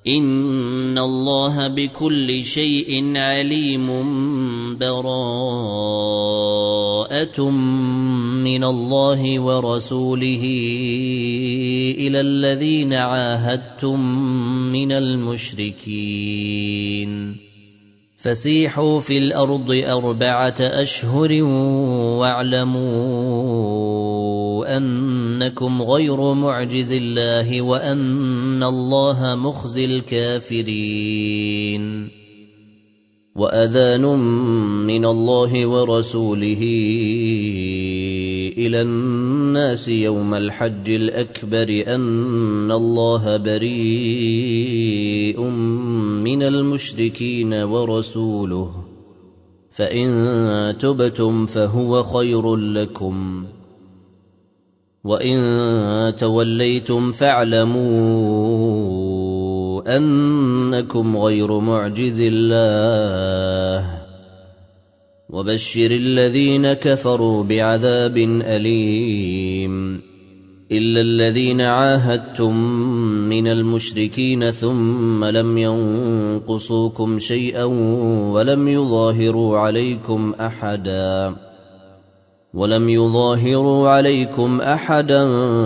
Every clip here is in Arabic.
إن الله بكل شيء عليم. براءة من الله ورسوله إلى الذين عاهدتم من المشركين فسيحوا في الأرض 4 أشهر واعلموا أنكم غير معجز الله وأن الله مخزي الكافرين. وأذان من الله ورسوله إلى الناس يوم الحج الأكبر أن الله بريء من المشركين ورسوله فإن تبتم فهو خير لكم وإن توليتم فاعلموا أنكم غير معجز الله وبشر الذين كفروا بعذاب أليم. إلا الذين عاهدتم من المشركين ثم لم ينقصوكم شيئا ولم يظاهروا عليكم أحدا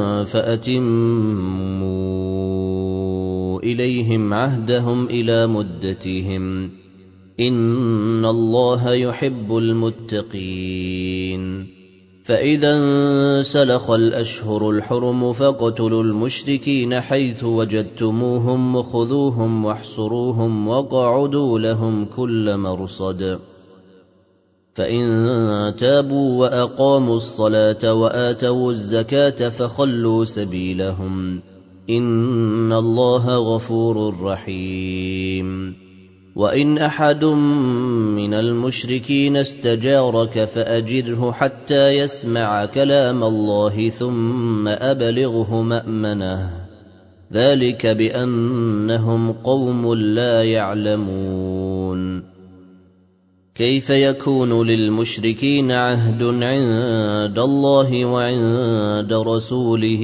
فأتموا إليهم عهدهم إلى مدتهم إن الله يحب المتقين. فإذا انسلخ الأشهر الحرم فاقتلوا المشركين حيث وجدتموهم وخذوهم واحصروهم وقعدوا لهم كل مرصد. فإن تابوا وأقاموا الصلاة وآتوا الزكاة فخلوا سبيلهم إن الله غفور رحيم. وإن أحد من المشركين استجارك فأجره حتى يسمع كلام الله ثم أبلغه مأمنه ذلك بأنهم قوم لا يعلمون. كيف يكون للمشركين عهد عند الله وعند رسوله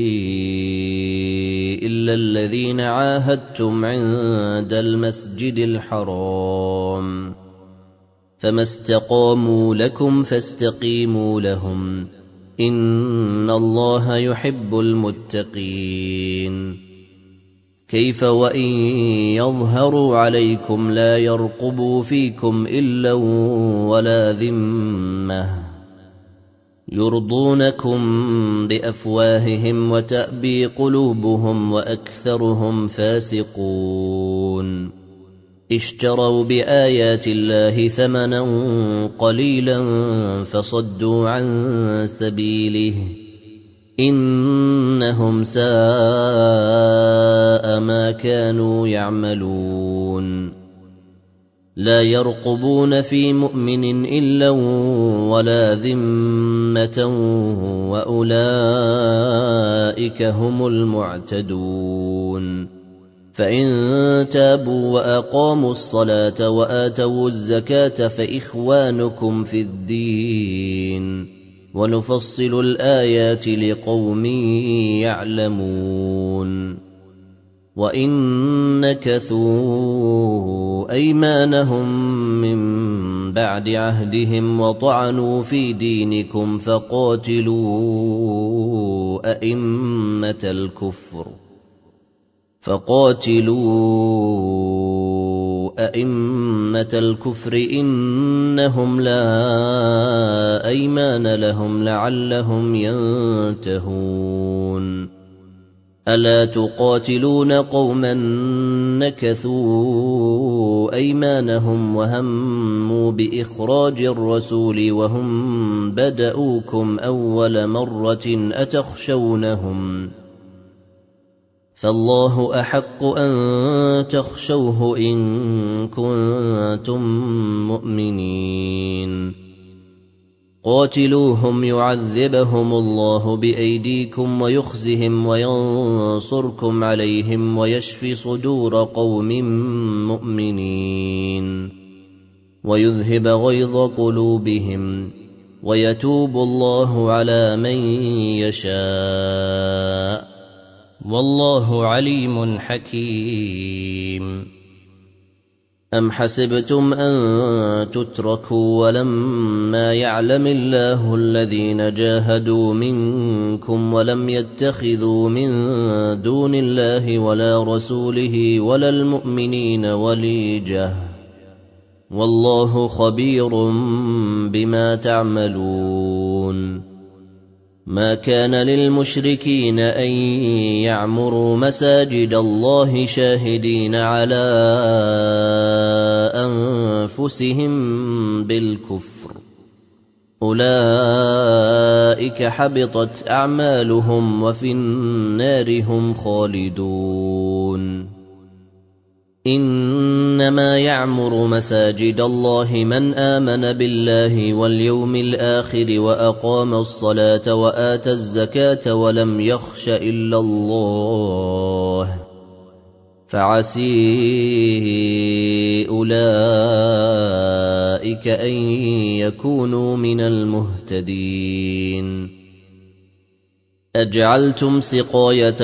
إلا الذين عاهدتم عند المسجد الحرام فما استقاموا لكم فاستقيموا لهم إن الله يحب المتقين. كيف وإن يظهروا عليكم لا يرقبوا فيكم إلا ولا ذمة يرضونكم بأفواههم وتأبي قلوبهم وأكثرهم فاسقون. اشتروا بآيات الله ثمنا قليلا فصدوا عن سبيله إنهم ساء ما كانوا يعملون. لا يرقبون في مؤمن إلا ولا ذمة وأولئك هم المعتدون. فإن تابوا وأقاموا الصلاة وآتوا الزكاة فإخوانكم في الدين ونفصل الآيات لقوم يعلمون. وإن نكثوا أيمانهم من بعد عهدهم وطعنوا في دينكم فقاتلوا أئمة الكفر إنهم لا أيمان لهم لعلهم ينتهون. ألا تقاتلون قوما نكثوا أيمانهم وهموا بإخراج الرسول وهم بدؤوكم أول مرة أتخشونهم فالله أحق أن تخشوه إن كنتم مؤمنين. قاتلوهم يعذبهم الله بأيديكم ويخزهم وينصركم عليهم ويشفي صدور قوم مؤمنين ويذهب غيظ قلوبهم ويتوب الله على من يشاء والله عليم حكيم. أم حسبتم أن تتركوا ولما يعلم الله الذين جاهدوا منكم ولم يتخذوا من دون الله ولا رسوله ولا المؤمنين وليجة والله خبير بما تعملون. ما كان للمشركين أن يعمروا مساجد الله شاهدين على أنفسهم بالكفر أولئك حبطت أعمالهم وفي النار هم خالدون. إنما يعمر مساجد الله من آمن بالله واليوم الآخر وأقام الصلاة وآتى الزكاة ولم يخش إلا الله فعسي أولئك أن يكونوا من المهتدين. أجعلتم سقاية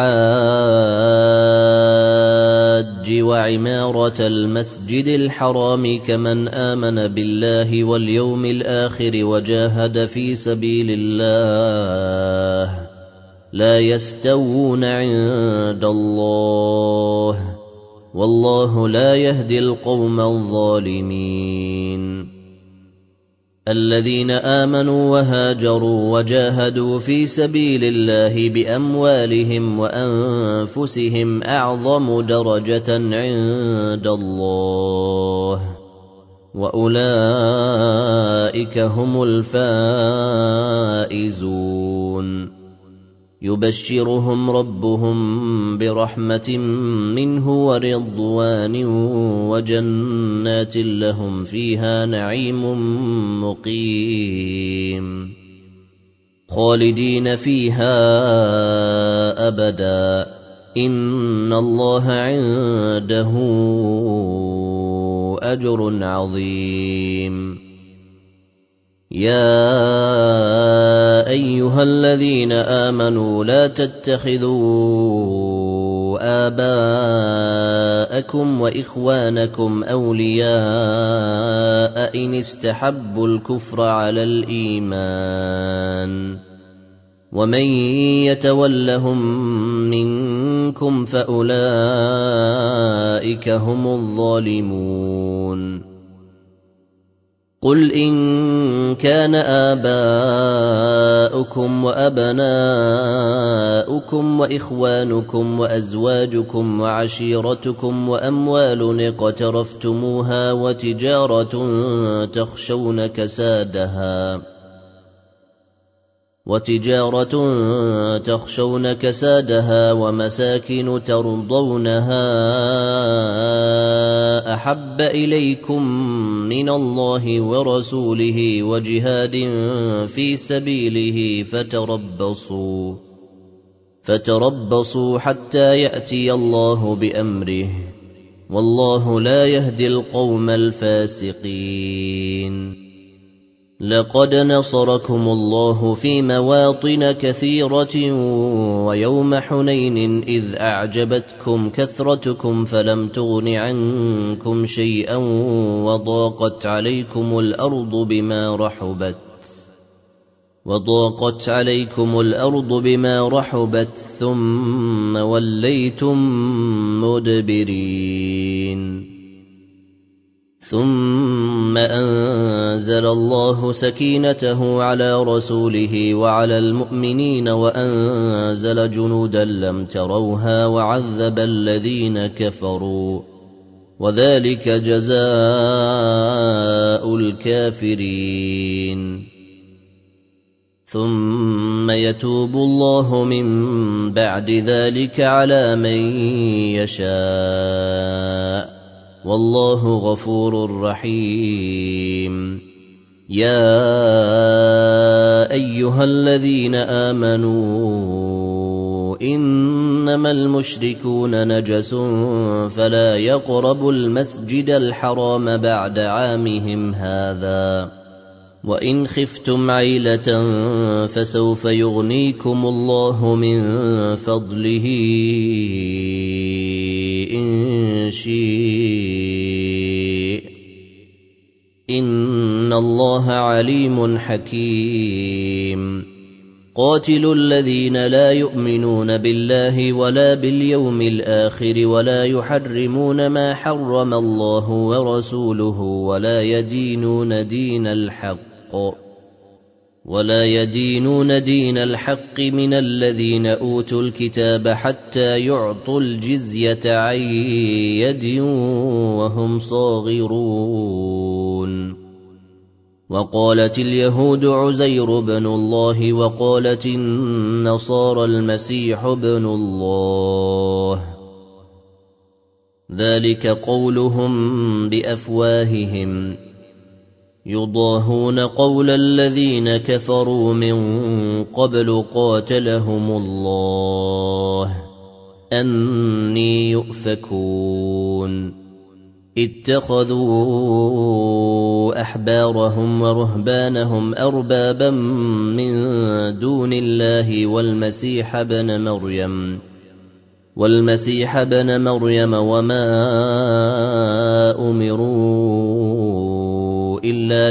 الحاج وعمارة المسجد الحرام كمن آمن بالله واليوم الآخر وجاهد في سبيل الله لا يستوون عند الله والله لا يهدي القوم الظالمين. الذين آمنوا وهاجروا وجاهدوا في سبيل الله بأموالهم وأنفسهم أعظم درجة عند الله وأولئك هم الفائزون. يبشرهم ربهم برحمة منه ورضوان وجنات لهم فيها نعيم مقيم خالدين فيها أبدا إن الله عنده أجر عظيم. يا أيها الذين آمنوا لا تتخذوا آباءكم وإخوانكم أولياء إن استحبوا الكفر على الإيمان ومن يتولهم منكم فأولئك هم الظالمون. قل إن كان آباؤكم وأبناؤكم وإخوانكم وأزواجكم وعشيرتكم وأموال اقترفتموها وتجارة تخشون كسادها ومساكن ترضونها أحب إليكم من الله ورسوله وجهاد في سبيله فتربصوا حتى يأتي الله بأمره والله لا يهدي القوم الفاسقين. لقد نصركم الله في مواطن كثيرة ويوم حنين إذ أعجبتكم كثرتكم فلم تغن عنكم شيئا وضاقت عليكم الأرض بما رحبت ثم وليتم مدبرين. ثم أنزل الله سكينته على رسوله وعلى المؤمنين وأنزل جنودا لم تروها وعذب الذين كفروا وذلك جزاء الكافرين. ثم يتوب الله من بعد ذلك على من يشاء والله غفور رحيم. يا أيها الذين آمنوا إنما المشركون نجس فلا يقربوا المسجد الحرام بعد عامهم هذا وإن خفتم عيلة فسوف يغنيكم الله من فضله إن شاء إن الله عليم حكيم قاتلوا الذين لا يؤمنون بالله ولا باليوم الآخر ولا يحرمون ما حرم الله ورسوله ولا يدينون دين الحق من الذين أوتوا الكتاب حتى يعطوا الجزية عن يد وهم صاغرون وقالت اليهود عزير بن الله وقالت النصارى المسيح ابن الله ذلك قولهم بأفواههم يضاهون قول الذين كفروا من قبل قاتلهم الله أني يؤفكون اتخذوا أحبارهم ورهبانهم أربابا من دون الله والمسيح ابن مريم وما أمروا إلا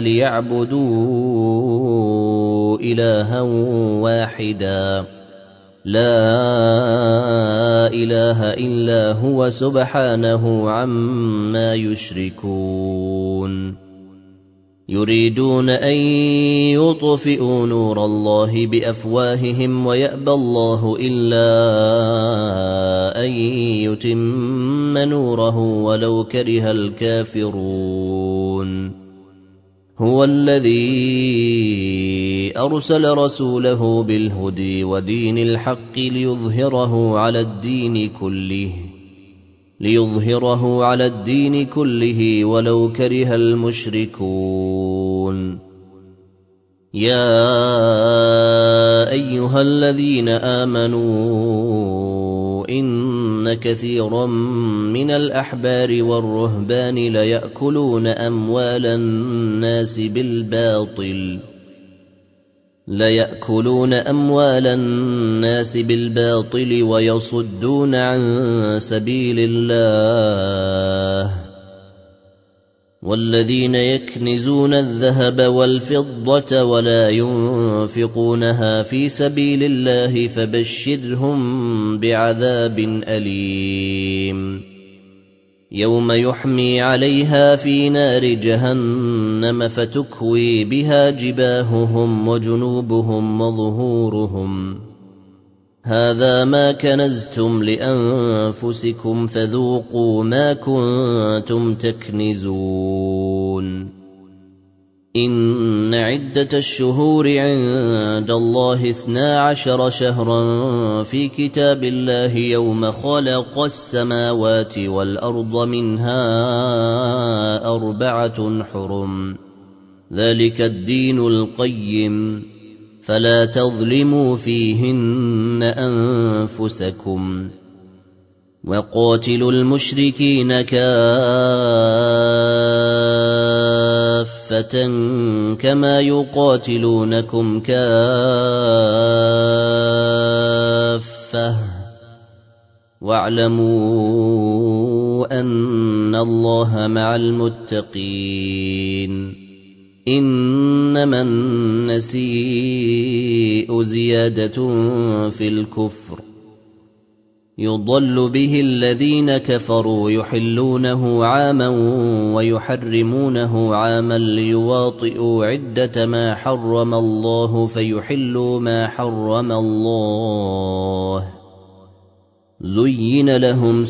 ليعبدوا إلها واحدا لا إله إلا هو سبحانه عما يشركون يريدون أن يطفئوا نور الله بأفواههم ويأبى الله إلا أن يتم نوره ولو كره الكافرون هو الذي أرسل رسوله بالهدى ودين الحق ليظهره على الدين كله ولو كره المشركون يا أيها الذين آمنوا إن كثيرا من الأحبار والرهبان ليأكلون أموال الناس بالباطل ويصدون عن سبيل الله والذين يكنزون الذهب والفضة ولا ينفقونها في سبيل الله فبشرهم بعذاب أليم يوم يحمي عليها في نار جهنم فتكوي بها جباههم وجنوبهم وظهورهم هذا ما كنزتم لأنفسكم فذوقوا ما كنتم تكنزون إن عدة الشهور عند الله 12 شهرا في كتاب الله يوم خلق السماوات والأرض منها 4 حرم ذلك الدين القيم فلا تظلموا فيهن أنفسكم وقاتلوا المشركين كافة كما يقاتلونكم كافة واعلموا أن الله مع المتقين إنما النسيء زيادة في الكفر يضل به الذين كفروا يحلونه عاما ويحرمونه عاما ليواطئوا عدة ما حرم الله فيحلوا ما حرم الله زين لهم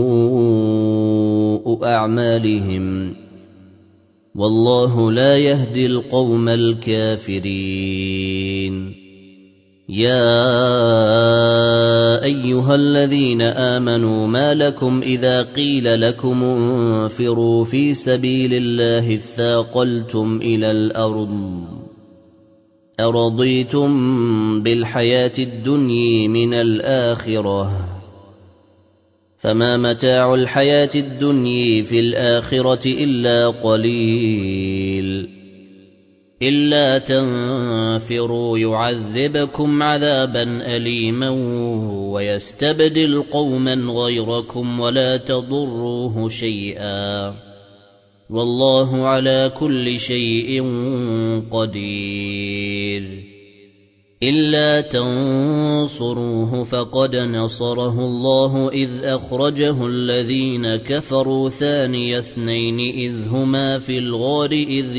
سوء أعمالهم والله لا يهدي القوم الكافرين يا أيها الذين آمنوا ما لكم إذا قيل لكم انفروا في سبيل الله اثاقلتم إلى الأرض أرضيتم بالحياة الدنيا من الآخرة فما متاع الحياة الدنيا في الآخرة إلا قليل إلا تنفروا يعذبكم عذابا أليما ويستبدل قوما غيركم ولا تضروه شيئا والله على كل شيء قدير إلا تنصروه فقد نصره الله إذ أخرجه الذين كفروا ثاني اثنين إذ هما في الغار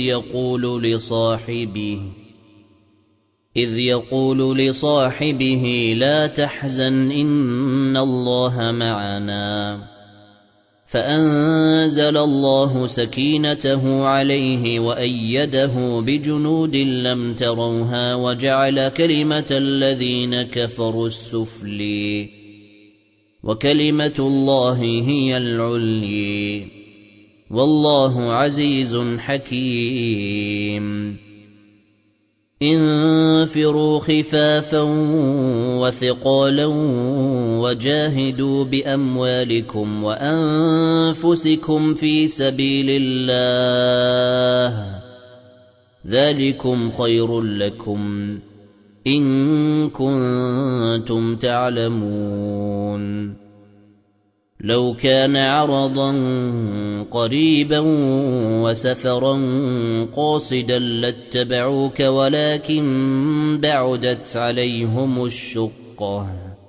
إذ يقول لصاحبه لا تحزن إن الله معنا فأنزل الله سكينته عليه وأيده بجنود لم تروها وجعل كلمة الذين كفروا السفلي وكلمة الله هي العلي والله عزيز حكيم انفروا خفافا وثقالا وجاهدوا بأموالكم وأنفسكم في سبيل الله ذلكم خير لكم إن كنتم تعلمون لو كان عرضا قريبا وسفرا قاصدا لاتبعوك ولكن بعدت عليهم الشقة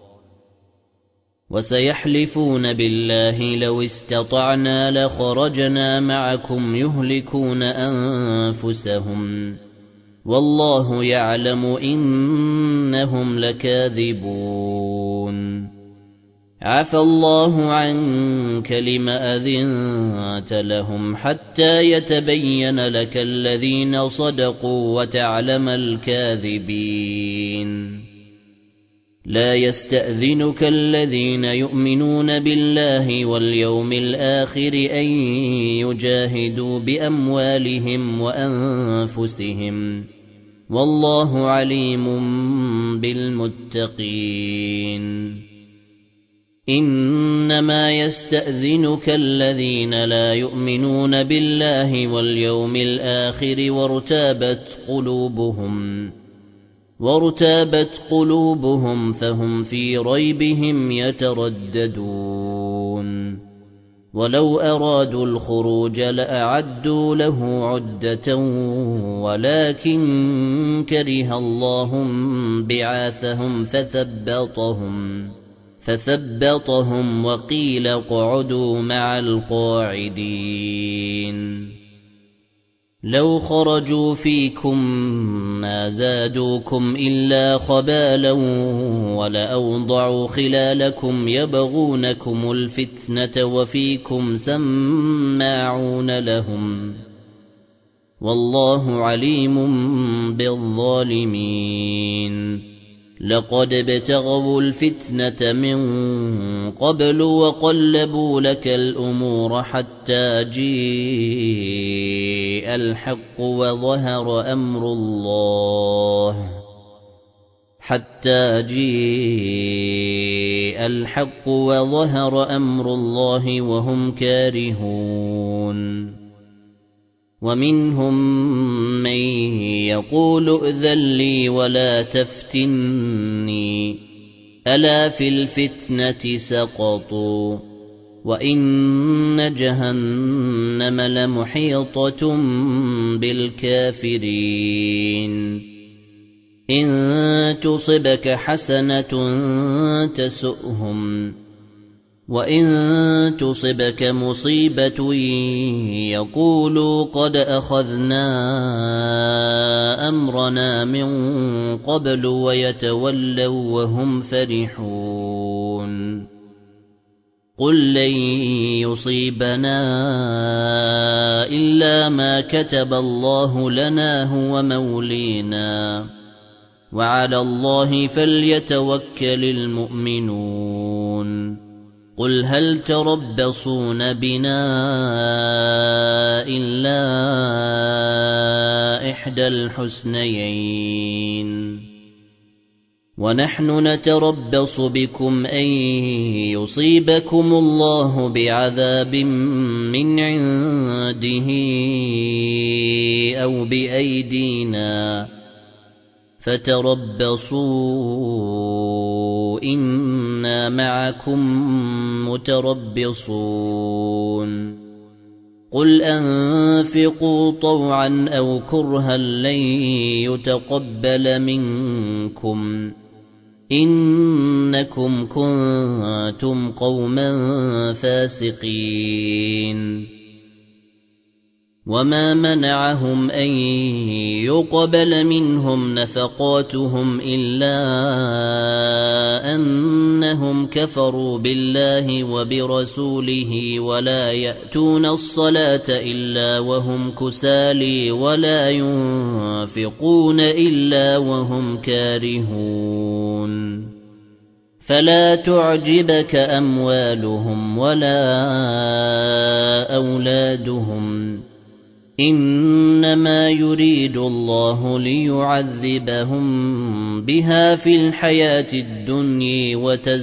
وسيحلفون بالله لو استطعنا لخرجنا معكم يهلكون أنفسهم والله يعلم إنهم لكاذبون عفى الله عنك لما أذنت لهم حتى يتبين لك الذين صدقوا وتعلم الكاذبين لا يستأذنك الذين يؤمنون بالله واليوم الآخر أن يجاهدوا بأموالهم وأنفسهم والله عليم بالمتقين إنما يستأذنك الذين لا يؤمنون بالله واليوم الآخر وارتابت قلوبهم فهم في ريبهم يترددون ولو أرادوا الخروج لأعدوا له عدة ولكن كره الله بعاثهم فثبطهم وقيل اقعدوا مع القاعدين لو خرجوا فيكم ما زادوكم إلا خبالا ولأوضعوا خلالكم يبغونكم الفتنة وفيكم سماعون لهم والله عليم بالظالمين لقد ابتغوا الفتنة من قبل وقلبوا لك الأمور حتى جيء الحق وظهر أمر الله وهم كارهون ومنهم من يقول ائذن لي ولا تفتني ألا في الفتنة سقطوا وإن جهنم لمحيطة بالكافرين إن تصبك حسنة تسؤهم وإن تصبك مصيبة يقولوا قد أخذنا أمرنا من قبل ويتولوا وهم فرحون قل لن يصيبنا إلا ما كتب الله لنا هو مولينا وعلى الله فليتوكل المؤمنون قل هل تربصون بنا إلا إحدى الحسنيين ونحن نتربص بكم أن يصيبكم الله بعذاب من عنده أو بأيدينا فتربصوا إنا معكم متربصون قل أنفقوا طوعا أو كرها لن يتقبل منكم إنكم كنتم قوما فاسقين وما منعهم أن يقبل منهم نفقاتهم إلا أنهم كفروا بالله وبرسوله ولا يأتون الصلاة إلا وهم كسالى ولا ينفقون إلا وهم كارهون فلا تعجبك أموالهم ولا أولادهم إنما يريد الله ليعذبهم بها في الحياة الدنيا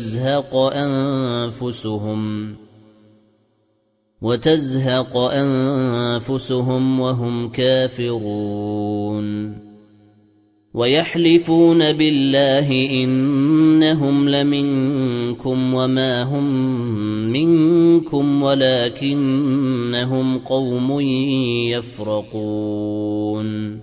وتزهق أنفسهم وهم كافرون ويحلفون بالله إنهم لمنكم وما هم منكم ولكنهم قوم يفرقون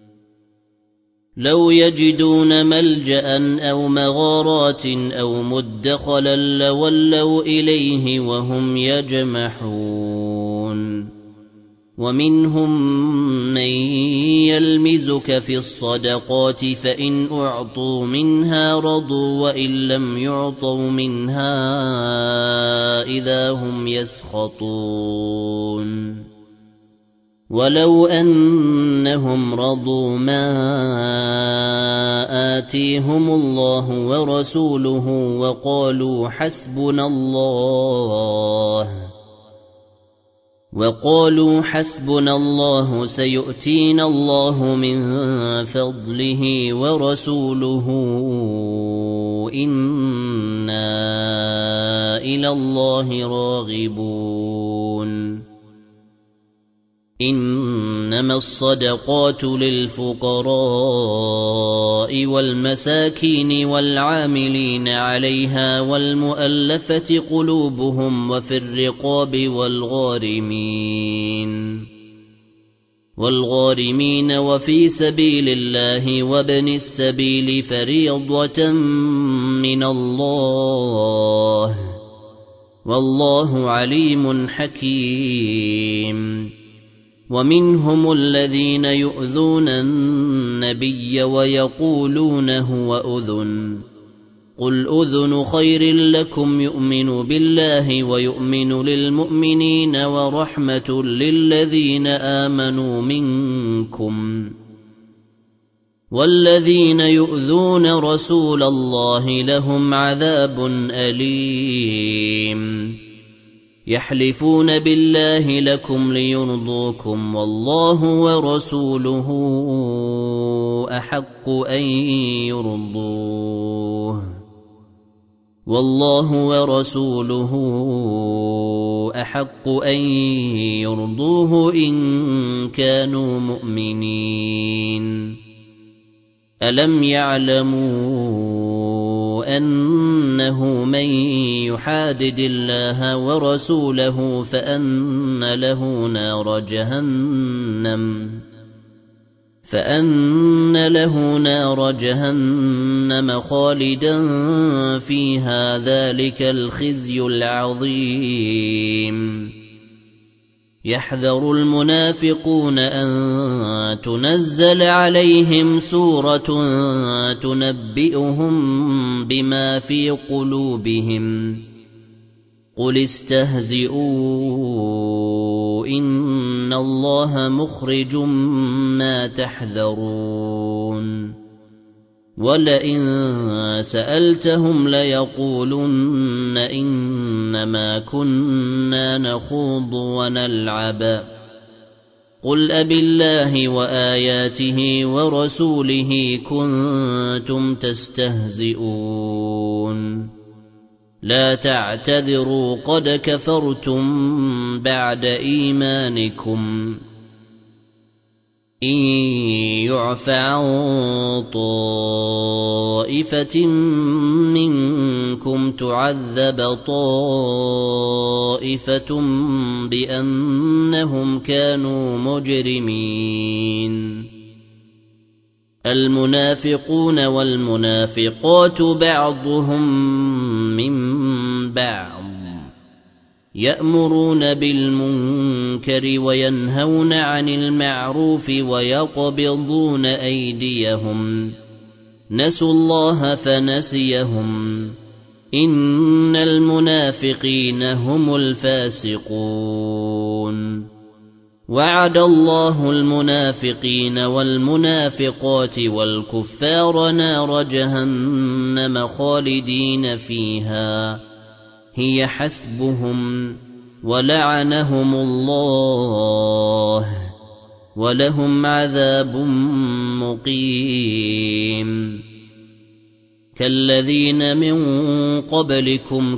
لو يجدون ملجأ أو مغارات أو مدخلا لولوا إليه وهم يجمحون ومنهم من يلمزك في الصدقات فإن أعطوا منها رضوا وإن لم يعطوا منها إذا هم يسخطون ولو أنهم رضوا ما آتيهم الله ورسوله وقالوا حسبنا الله سيؤتينا الله من فضله ورسوله إنا إلى الله راغبون إنما الصدقات للفقراء والمساكين والعاملين عليها والمؤلفة قلوبهم وفي الرقاب والغارمين وفي سبيل الله وابن السبيل فريضة من الله والله عليم حكيم ومنهم الذين يؤذون النبي ويقولون هو أذن قل أذن خير لكم يؤمن بالله ويؤمن للمؤمنين ورحمة للذين آمنوا منكم والذين يؤذون رسول الله لهم عذاب أليم يحلفون بالله لكم ليرضوكم والله أحق أن يرضوه إن كانوا مؤمنين ألم يعلموا أنه من يحادد الله ورسوله فأن له نار جهنم خالدا فيها ذلك الخزي العظيم يحذر المنافقون أن تنزل عليهم سورة تنبئهم بما في قلوبهم قل استهزئوا إن الله مخرج ما تحذرون ولئن سألتهم ليقولن إنما كنا نخوض ونلعب قل أبالله وآياته ورسوله كنتم تستهزئون لا تعتذروا قد كفرتم بعد إيمانكم إن يعف عن طائفة منكم تعذب طائفة بأنهم كانوا مجرمين المنافقون والمنافقات بعضهم من بعض يأمرون بالمنكر وينهون عن المعروف ويقبضون أيديهم نسوا الله فنسيهم إن المنافقين هم الفاسقون وعد الله المنافقين والمنافقات والكفار نار جهنم خالدين فيها هي حسبهم ولعنهم الله ولهم عذاب مقيم كالذين من قبلكم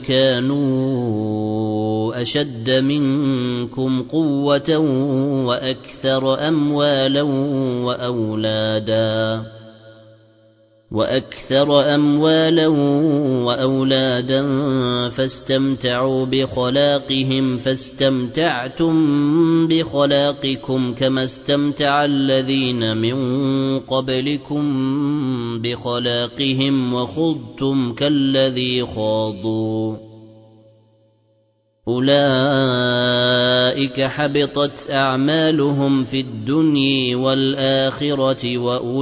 كانوا أشد منكم قوة وأكثر أموالا وأولادا فاستمتعوا بخلاقهم فاستمتعتم بخلاقكم كما استمتع الذين من قبلكم بخلاقهم وخضتم كالذي خاضوا أولئك حبطت أعمالهم في الدنيا والآخرة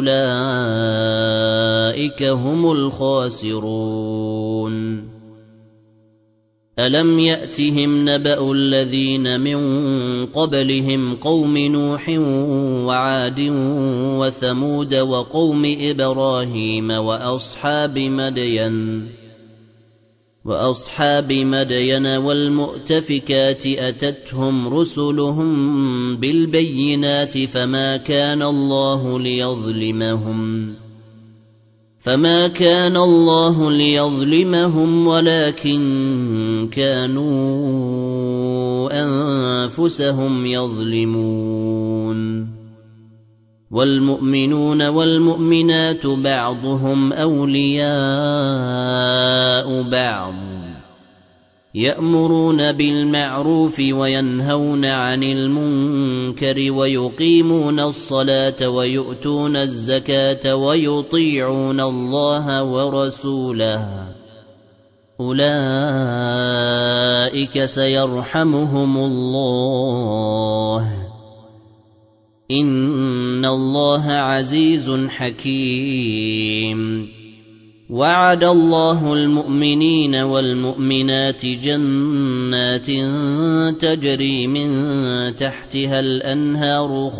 وأولئك هم الخاسرون ألم يأتهم نبأ الذين من قبلهم قوم نوح وعاد وثمود وقوم إبراهيم وأصحاب مدين والمؤتفكات أتتهم رسلهم بالبينات فما كان الله ليظلمهم ولكن كانوا أنفسهم يظلمون والمؤمنون والمؤمنات بعضهم أولياء بعض يأمرون بالمعروف وينهون عن المنكر ويقيمون الصلاة ويؤتون الزكاة ويطيعون الله ورسوله أولئك سيرحمهم الله إن الله عزيز حكيم وعد الله المؤمنين والمؤمنات جنات تجري من تحتها الأنهار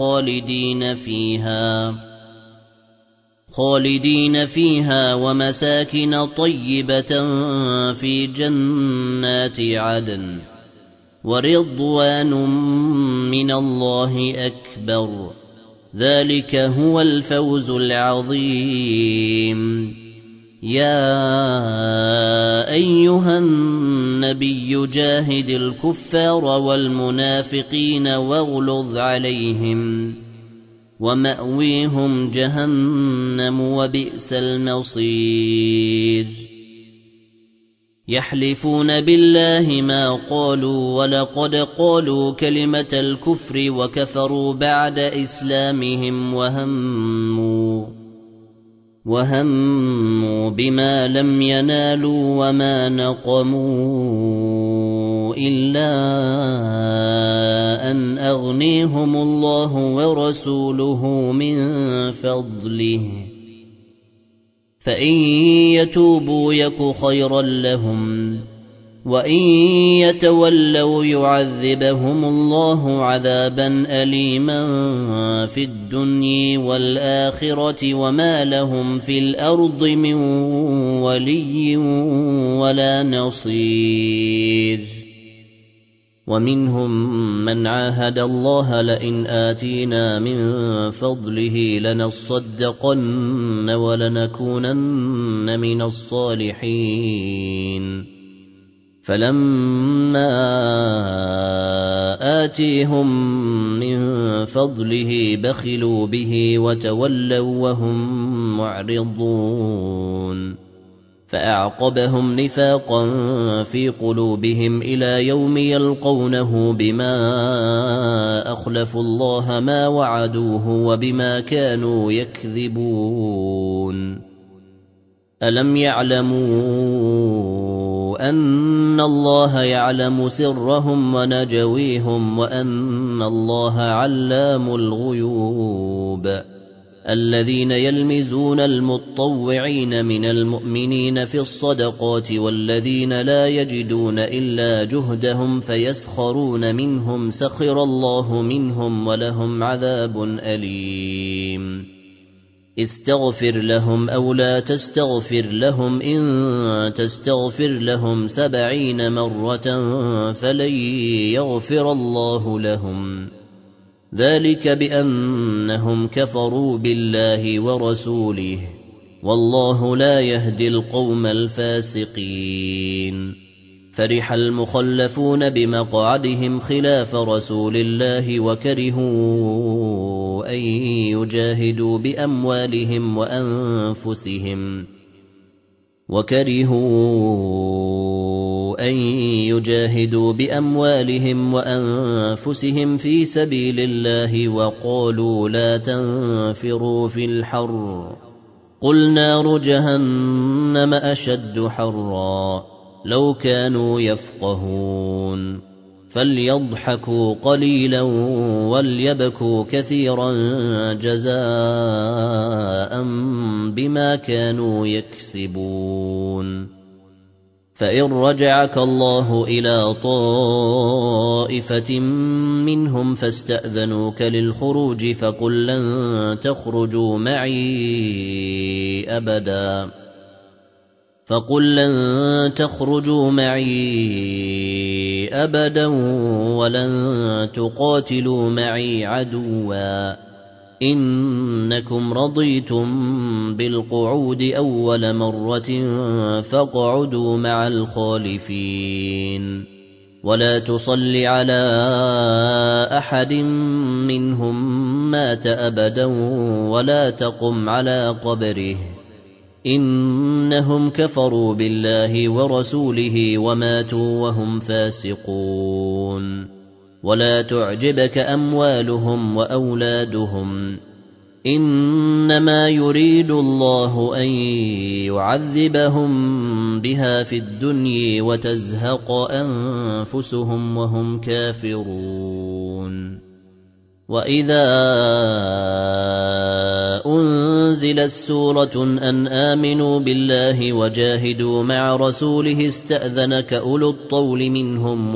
خالدين فيها ومساكن طيبة في جنات عدن ورضوان من الله أكبر ذلك هو الفوز العظيم يا أيها النبي جاهد الكفار والمنافقين واغلظ عليهم ومأويهم جهنم وبئس المصير يحلفون بالله ما قالوا ولقد قالوا كلمة الكفر وكفروا بعد إسلامهم وهموا بما لم ينالوا وما نقموا إلا أن أغنيهم الله ورسوله من فضله فإن يتوبوا يك خيرا لهم وإن يتولوا يعذبهم الله عذابا أليما في الدنيا والآخرة وما لهم في الأرض من ولي ولا نصير ومنهم من عاهد الله لئن آتينا من فضله لنصدقن ولنكونن من الصالحين فلما آتيهم من فضله بخلوا به وتولوا وهم معرضون فأعقبهم نفاقا في قلوبهم إلى يوم يلقونه بما أخلفوا الله ما وعدوه وبما كانوا يكذبون ألم يعلموا أن الله يعلم سرهم ونجويهم وأن الله علام الغيوب الذين يلمزون المطوعين من المؤمنين في الصدقات والذين لا يجدون إلا جهدهم فيسخرون منهم سخر الله منهم ولهم عذاب أليم استغفر لهم أو لا تستغفر لهم إن تستغفر لهم 70 مرة فلن يغفر الله لهم ذلك بأنهم كفروا بالله ورسوله والله لا يهدي القوم الفاسقين فرح المخلفون بمقعدهم خلاف رسول الله وكرهوا أن يجاهدوا بأموالهم وأنفسهم في سبيل الله وقالوا لا تنفروا في الحر قل نار جهنم أشد حرا لو كانوا يفقهون فليضحكوا قليلا وليبكوا كثيرا جزاء بما كانوا يكسبون فإن رجعك الله إلى طائفة منهم فاستأذنوك للخروج فقل لن تخرجوا معي أبدا ولن تقاتلوا معي عدوا إنكم رضيتم بالقعود أول مرة فاقعدوا مع الخالفين ولا تصل على أحد منهم مات أبدا ولا تقم على قبره إنهم كفروا بالله ورسوله وماتوا وهم فاسقون ولا تعجبك أموالهم وأولادهم إنما يريد الله أن يعذبهم بها في الدنيا وتزهق أنفسهم وهم كافرون وإذا أنزلت سورة أن آمنوا بالله وجاهدوا مع رسوله استأذنك أولو الطول منهم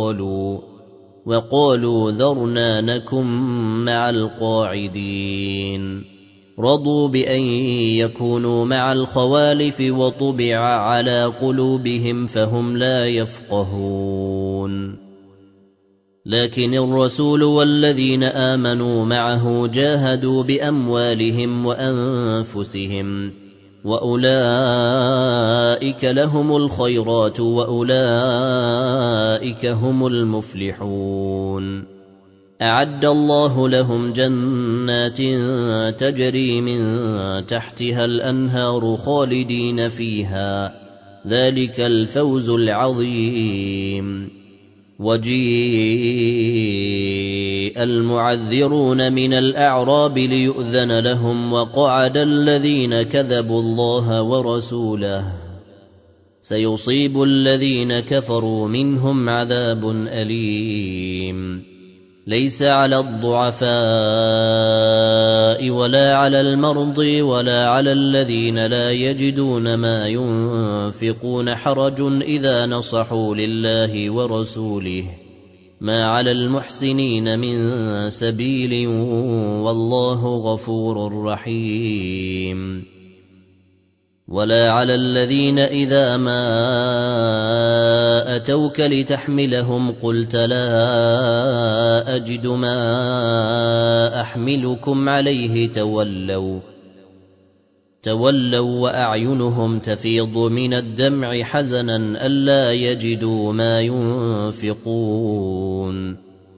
وقالوا ذرنا نكن مع القاعدين رضوا بأن يكونوا مع الخوالف وطبع على قلوبهم فهم لا يفقهون لكن الرسول والذين آمنوا معه جاهدوا بأموالهم وأنفسهم وأولئك لهم الخيرات وأولئك هم المفلحون أعد الله لهم جنات تجري من تحتها الأنهار خالدين فيها ذلك الفوز العظيم وجيء المعذرون من الأعراب ليؤذن لهم وقعد الذين كذبوا الله ورسوله سيصيب الذين كفروا منهم عذاب أليم ليس على الضعفاء ولا على المرضى ولا على الذين لا يجدون ما ينفقون حرج إذا نصحوا لله ورسوله ما على المحسنين من سبيل والله غفور رحيم ولا على الذين إذا ما أتوك لتحملهم قلت لا أجد ما أحملكم عليه تولوا وأعينهم تفيض من الدمع حزنا ألا يجدوا ما ينفقون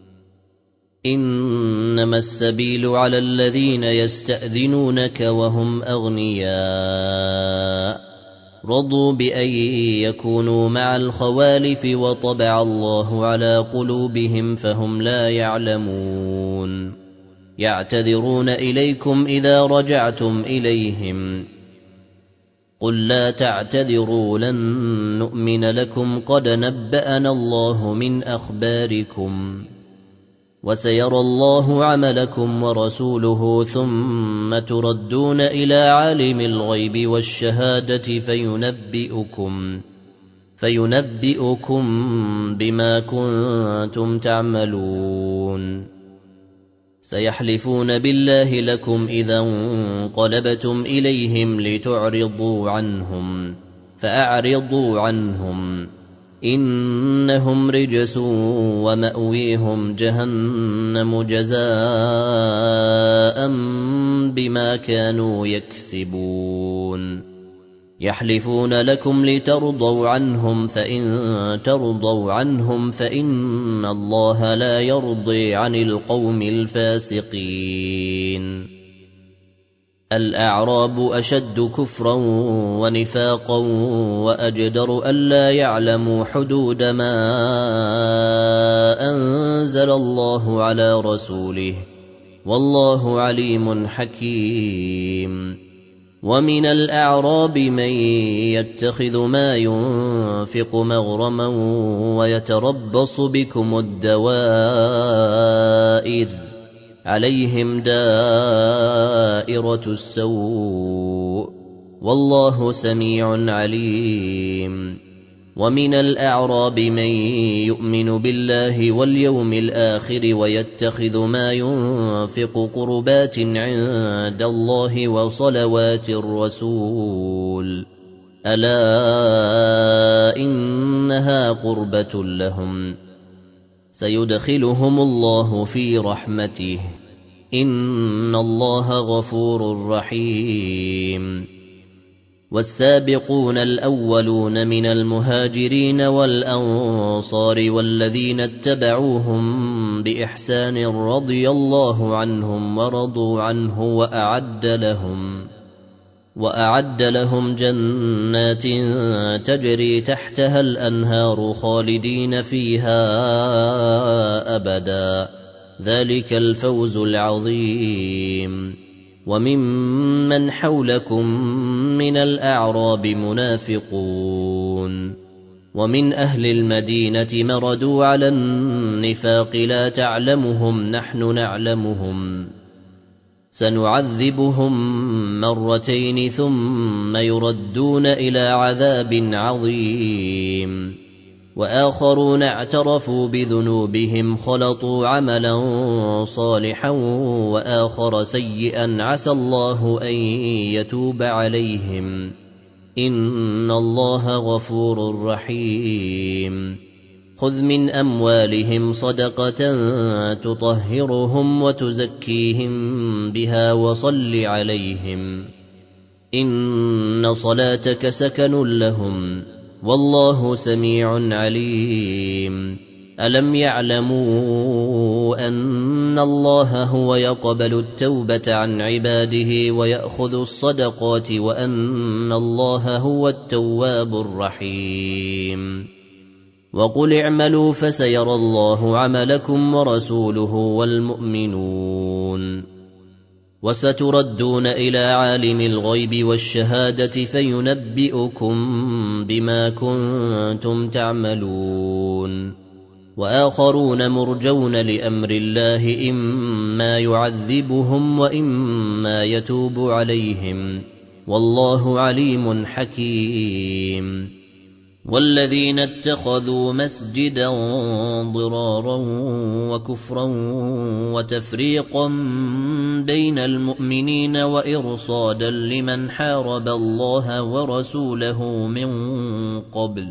إنما السبيل على الذين يستأذنونك وهم أغنياء رضوا بأن يكونوا مع الخوالف وطبع الله على قلوبهم فهم لا يعلمون يعتذرون إليكم إذا رجعتم إليهم قل لا تعتذروا لن نؤمن لكم قد نبأنا الله من أخباركم وسيرى الله عملكم ورسوله ثم تردون إلى عالم الغيب والشهادة فينبئكم بما كنتم تعملون سيحلفون بالله لكم إذا انقلبتم إليهم لتعرضوا عنهم فأعرضوا عنهم إنهم رجس ومأويهم جهنم جزاء بما كانوا يكسبون يحلفون لكم لترضوا عنهم فإن ترضوا عنهم فإن الله لا يرضي عن القوم الفاسقين الأعراب أشد كفرا ونفاقا وأجدر ألا يعلموا حدود ما أنزل الله على رسوله والله عليم حكيم ومن الأعراب من يتخذ ما ينفق مغرما ويتربص بكم الدوائر عليهم دائرة السوء والله سميع عليم ومن الأعراب من يؤمن بالله واليوم الآخر ويتخذ ما ينفق قربات عند الله وصلوات الرسول ألا إنها قربة لهم سيدخلهم الله في رحمته إن الله غفور رحيم والسابقون الأولون من المهاجرين والأنصار والذين اتبعوهم بإحسان رضي الله عنهم ورضوا عنه وأعد لهم جنات تجري تحتها الأنهار خالدين فيها أبدا ذلك الفوز العظيم وممن حولكم من الأعراب منافقون ومن أهل المدينة مردوا على النفاق لا تعلمهم نحن نعلمهم سنعذبهم مرتين ثم يردون إلى عذاب عظيم وآخرون اعترفوا بذنوبهم خلطوا عملا صالحا وآخر سيئا عسى الله أن يتوب عليهم إن الله غفور رحيم خذ من أموالهم صدقة تطهرهم وتزكيهم بها وصل عليهم إن صلاتك سكن لهم والله سميع عليم ألم يعلموا أن الله هو يقبل التوبة عن عباده ويأخذ الصدقات وأن الله هو التواب الرحيم وقل اعملوا فسيرى الله عملكم ورسوله والمؤمنون وستردون إلى عالم الغيب والشهادة فينبئكم بما كنتم تعملون وآخرون مرجون لأمر الله إما يعذبهم وإما يتوب عليهم والله عليم حكيم والذين اتخذوا مسجدا ضرارا وكفرا وتفريقا بين المؤمنين وإرصادا لمن حارب الله ورسوله من قبل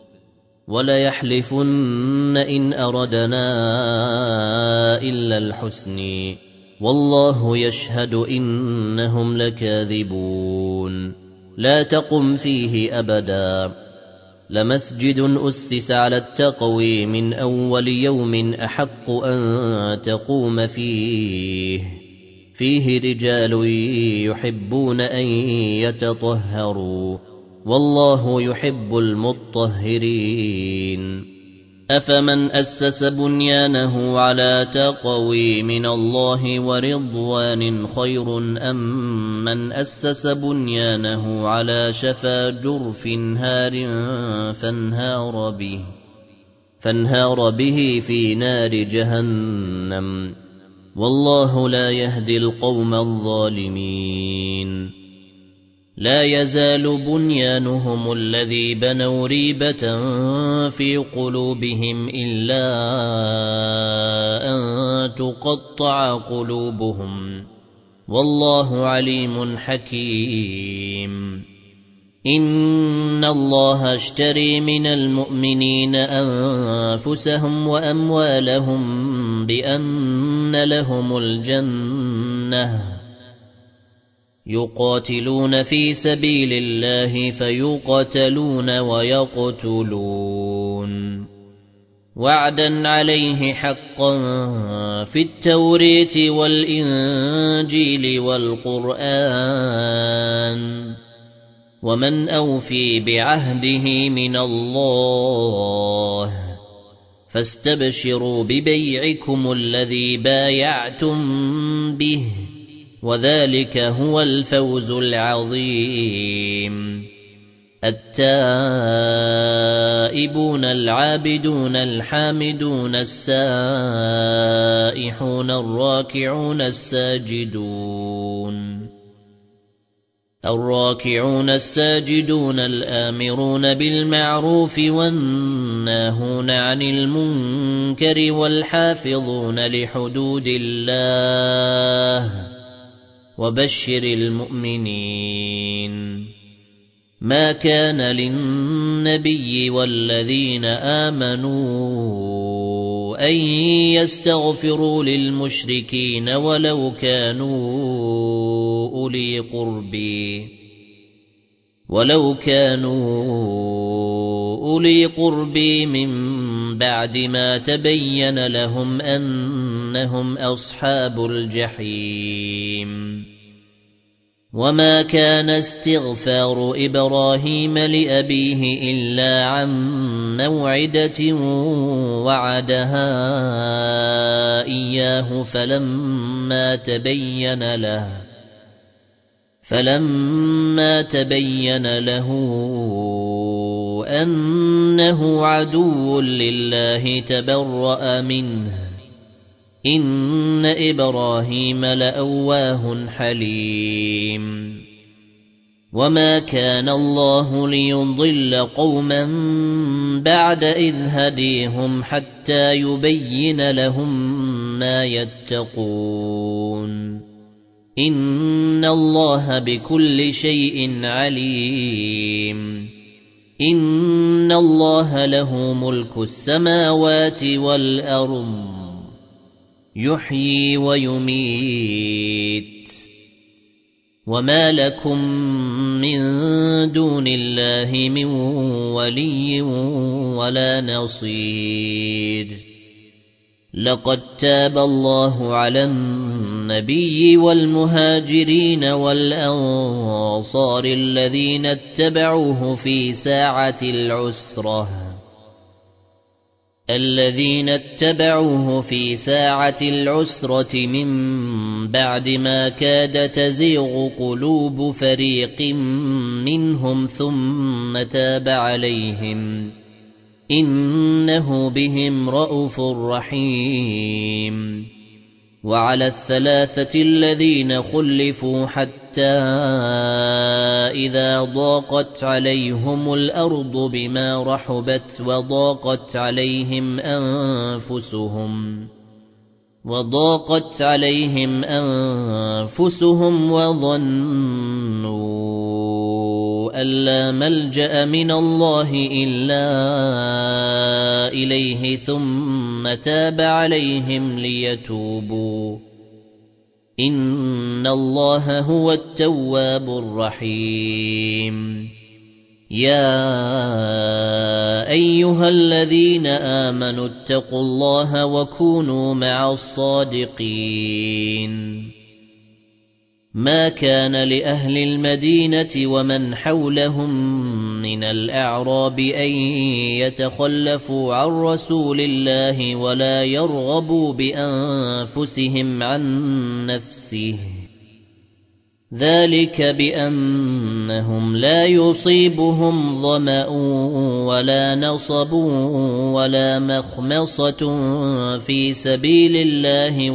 وليحلفن إن أردنا إلا الحسن والله يشهد إنهم لكاذبون لا تقم فيه أبدا لمسجد أسس على التقوى من أول يوم أحق أن تقوم فيه رجال يحبون أن يتطهروا والله يحب المطهرين أفمن أسس بنيانه على تقوى من الله ورضوان خير أم من أسس بنيانه على شفا جرف هار فانهار به في نار جهنم والله لا يهدي القوم الظالمين لا يزال بنيانهم الذي بنوا ريبة في قلوبهم إلا أن تقطع قلوبهم والله عليم حكيم إن الله اشتري من المؤمنين أنفسهم وأموالهم بأن لهم الجنة يقاتلون في سبيل الله فيقتلون ويقتلون وعدا عليه حقا في التوراة والإنجيل والقرآن ومن أوفي بعهده من الله فاستبشروا ببيعكم الذي بايعتم به وذلك هو الفوز العظيم التائبون العابدون الحامدون السائحون الراكعون الساجدون الآمرون بالمعروف والناهون عن المنكر والحافظون لحدود الله وبشر المؤمنين ما كان للنبي والذين آمنوا أن يستغفروا للمشركين ولو كانوا أولي قرب من بعد ما تبين لهم أنهم أصحاب الجحيم وما كان استغفار إبراهيم لأبيه إلا عن موعدة وعدها إياه فلما تبين له أنه عدو لله تبرأ منه إن إبراهيم لأواه حليم وما كان الله ليضل قوما بعد إذ هديهم حتى يبين لهم ما يتقون إن الله بكل شيء عليم إن الله له ملك السماوات والأرض يحيي ويميت وما لكم من دون الله من ولي ولا نصير لقد تاب الله على النبي والمهاجرين والأنصار الذين اتبعوه في ساعة العسرة من بعد ما كاد تزيغ قلوب فريق منهم ثم تاب عليهم إنه بهم رءوف رحيم وعلى الثلاثة الذين خلفوا حتى إذا ضاقت عليهم الأرض بما رحبت وضاقت عليهم أنفسهم وضاقت عليهم أنفسهم وظنوا أن لا ملجأ من الله إلا إليه ثم تاب عليهم ليتوبوا إن الله هو التواب الرحيم يا أيها الذين آمنوا اتقوا الله وكونوا مع الصادقين ما كان لأهل المدينة ومن حولهم من الأعراب أن يتخلفوا عن رسول الله ولا يرغبوا بأنفسهم عن نفسه ذلك بأنهم لا يصيبهم ظمأ ولا نصب ولا مخمصة في سبيل الله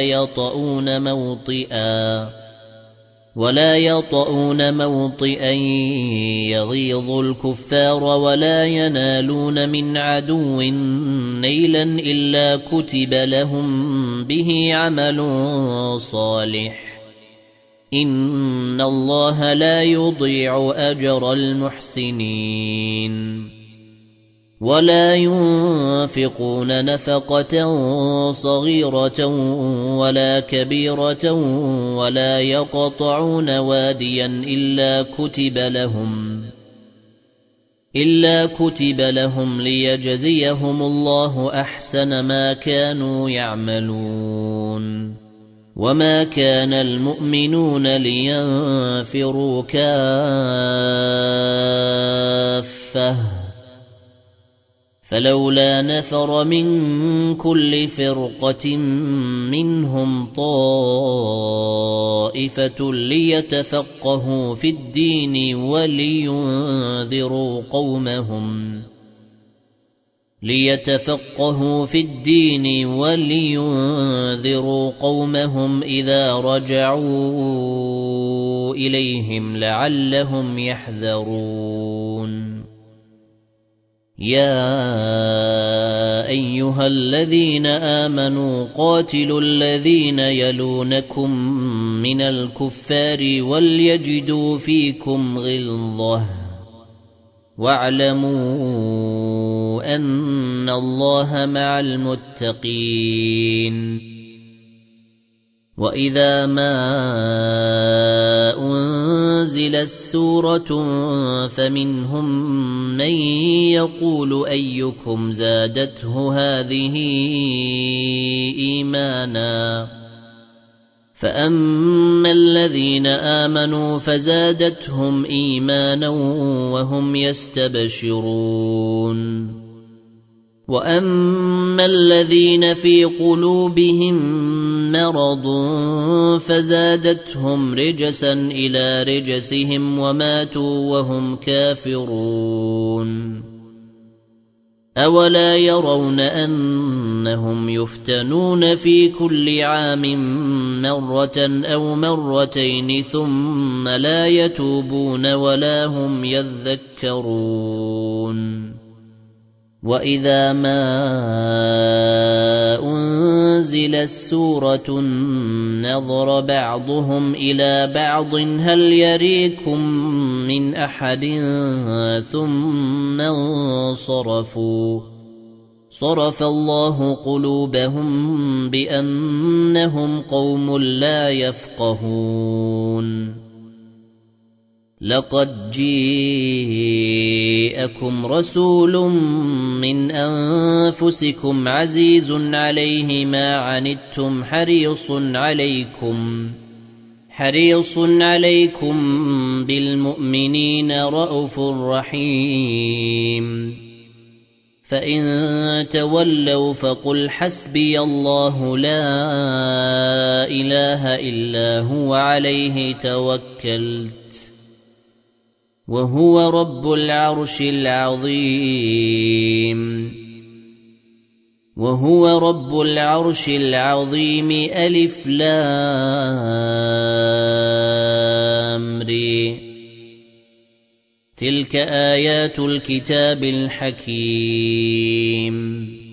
ولا يطؤون موطئا يغيظ الكفار ولا ينالون من عدو نيلا إلا كتب لهم به عمل صالح إن الله لا يضيع أجر المحسنين ولا ينفقون نفقة صغيرة ولا كبيرة ولا يقطعون واديا إلا كتب لهم ليجزيهم الله أحسن ما كانوا يعملون وما كان المؤمنون لينفروا كافة فلولا نفر من كل فرقة منهم طائفة ليتفقهوا في الدين ولينذروا قومهم إذا رجعوا إليهم لعلهم يحذرون يا أيها الذين آمنوا قاتلوا الذين يلونكم من الكفار وليجدوا فيكم غلظة واعلموا أن الله مع المتقين وإذا ما أنزلت سورة فمنهم من يقول أيكم زادته هذه إيمانا فأما الذين آمنوا فزادتهم إيمانا وهم يستبشرون وأما الذين في قلوبهم مرض فزادتهم رجسا إلى رجسهم وماتوا وهم كافرون أولا يرون أنهم يفتنون في كل عام مرة أو مرتين ثم لا يتوبون ولا هم يذكرون وإذا ما أنزلت سورة نظر بعضهم إلى بعض هل يريكم من أحد ثم انصرفوا صرف الله قلوبهم بأنهم قوم لا يفقهون لقد جاءكم رسول من أنفسكم عزيز عليه ما عنتم حريص عليكم بالمؤمنين رءوف رحيم فإن تولوا فقل حسبي الله لا إله إلا هو عليه توكلت وهو رب العرش العظيم ألف لام ر تلك آيات الكتاب الحكيم